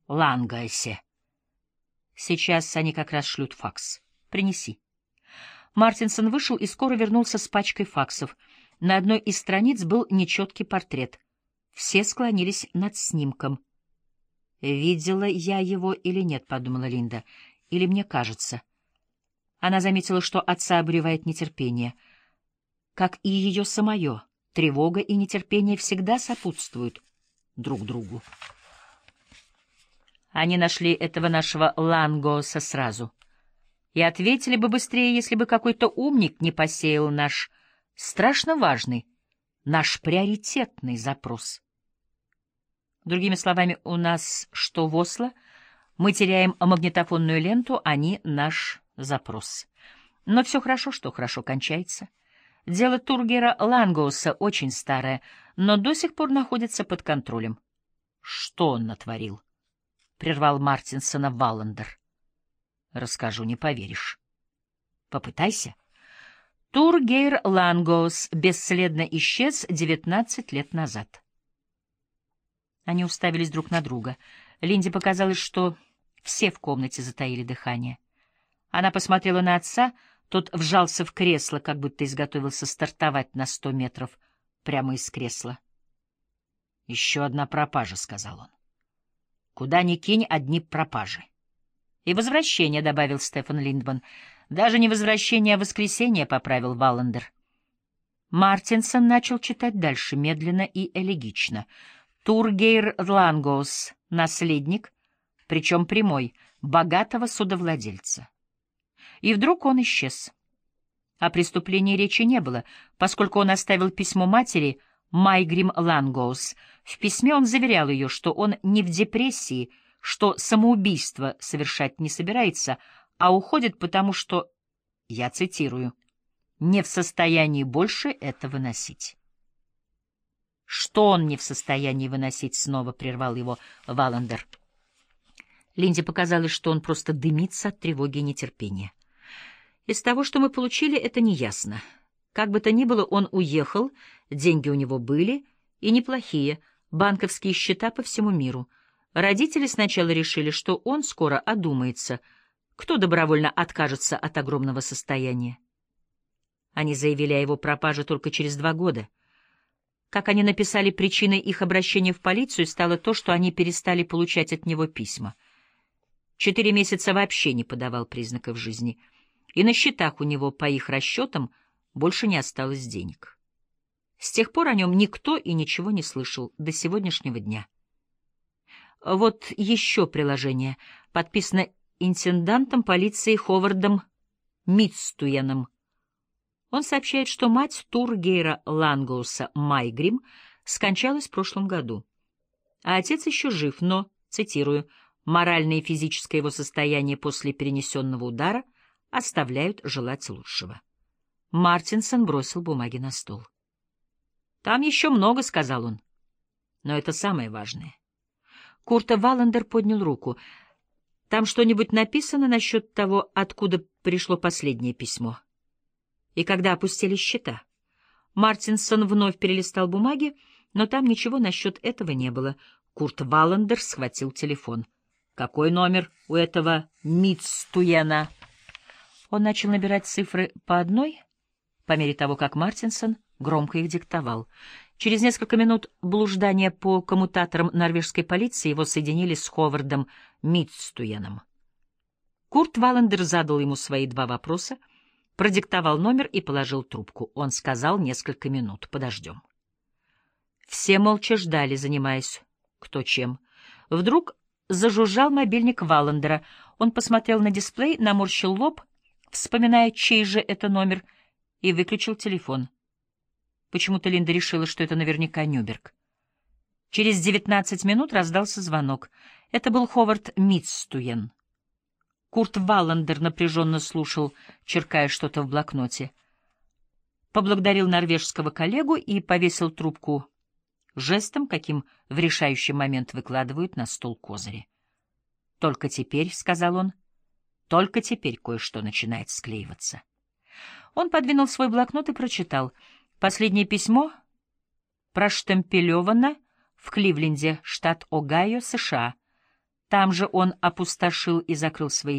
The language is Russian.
Лангосе. Сейчас они как раз шлют факс. Принеси. Мартинсон вышел и скоро вернулся с пачкой факсов. На одной из страниц был нечеткий портрет. Все склонились над снимком. «Видела я его или нет?» — подумала Линда. «Или мне кажется?» Она заметила, что отца обуревает нетерпение. Как и ее самое, тревога и нетерпение всегда сопутствуют друг другу. Они нашли этого нашего Лангоса сразу. И ответили бы быстрее, если бы какой-то умник не посеял наш страшно важный, наш приоритетный запрос. Другими словами, у нас что в Осло, мы теряем магнитофонную ленту, они наш запрос. Но все хорошо, что хорошо кончается. Дело Тургера Лангоуса очень старое, но до сих пор находится под контролем. Что он натворил? — прервал Мартинсона Валлендер. — Расскажу, не поверишь. — Попытайся. Тургейр Лангоус бесследно исчез 19 лет назад. Они уставились друг на друга. Линде показалось, что все в комнате затаили дыхание. Она посмотрела на отца, тот вжался в кресло, как будто изготовился стартовать на 100 метров прямо из кресла. — Еще одна пропажа, — сказал он. — Куда ни кинь, одни пропажи. — И возвращение, — добавил Стефан Линдман. — Даже не возвращение, а воскресенье, — поправил Валлендер. Мартинсон начал читать дальше, медленно и элегично. Тургейр Лангоус, наследник, причем прямой, богатого судовладельца. И вдруг он исчез. О преступлении речи не было, поскольку он оставил письмо матери Майгрим Лангоус. В письме он заверял ее, что он не в депрессии, что самоубийство совершать не собирается, а уходит потому, что, я цитирую, «не в состоянии больше это выносить». «Что он не в состоянии выносить?» — снова прервал его Валлендер. Линде показалось, что он просто дымится от тревоги и нетерпения. «Из того, что мы получили, это неясно. Как бы то ни было, он уехал, деньги у него были, и неплохие, банковские счета по всему миру. Родители сначала решили, что он скоро одумается. Кто добровольно откажется от огромного состояния? Они заявили о его пропаже только через 2 года. Как они написали, причиной их обращения в полицию стало то, что они перестали получать от него письма. 4 месяца вообще не подавал признаков жизни, и на счетах у него, по их расчетам, больше не осталось денег. С тех пор о нем никто и ничего не слышал до сегодняшнего дня. Вот еще приложение, подписано интендантом полиции Ховардом Мидстуяном. Он сообщает, что мать Тургейра Лангоуса Майгрим скончалась в прошлом году, а отец еще жив, но, цитирую, «моральное и физическое его состояние после перенесенного удара оставляют желать лучшего». Мартинсон бросил бумаги на стол. «Там еще много», — сказал он, — «но это самое важное». Курт Валлендер поднял руку. «Там что-нибудь написано насчет того, откуда пришло последнее письмо? И когда опустили счета?» Мартинсон вновь перелистал бумаги, но там ничего насчет этого не было. Курт Валлендер схватил телефон. «Какой номер у этого Мидстуена?» Он начал набирать цифры по одной, по мере того, как Мартинсон громко их диктовал. Через несколько минут блуждания по коммутаторам норвежской полиции его соединили с Ховардом Мидстуеном. Курт Валлендер задал ему свои 2 вопроса, продиктовал номер и положил трубку. Он сказал: «Несколько минут, подождем». Все молча ждали, занимаясь кто чем. Вдруг зажужжал мобильник Валлендера. Он посмотрел на дисплей, наморщил лоб, вспоминая, чей же это номер, и выключил телефон. Почему-то Линда решила, что это наверняка Нюберг. Через 19 минут раздался звонок. Это был Ховард Мидстуен. Курт Валлендер напряженно слушал, черкая что-то в блокноте. Поблагодарил норвежского коллегу и повесил трубку жестом, каким в решающий момент выкладывают на стол козыри. «Только теперь», — сказал он, — «только теперь кое-что начинает склеиваться». Он подвинул свой блокнот и прочитал. Последнее письмо проштемпелевано в Кливленде, штат Огайо, США. Там же он опустошил и закрыл свои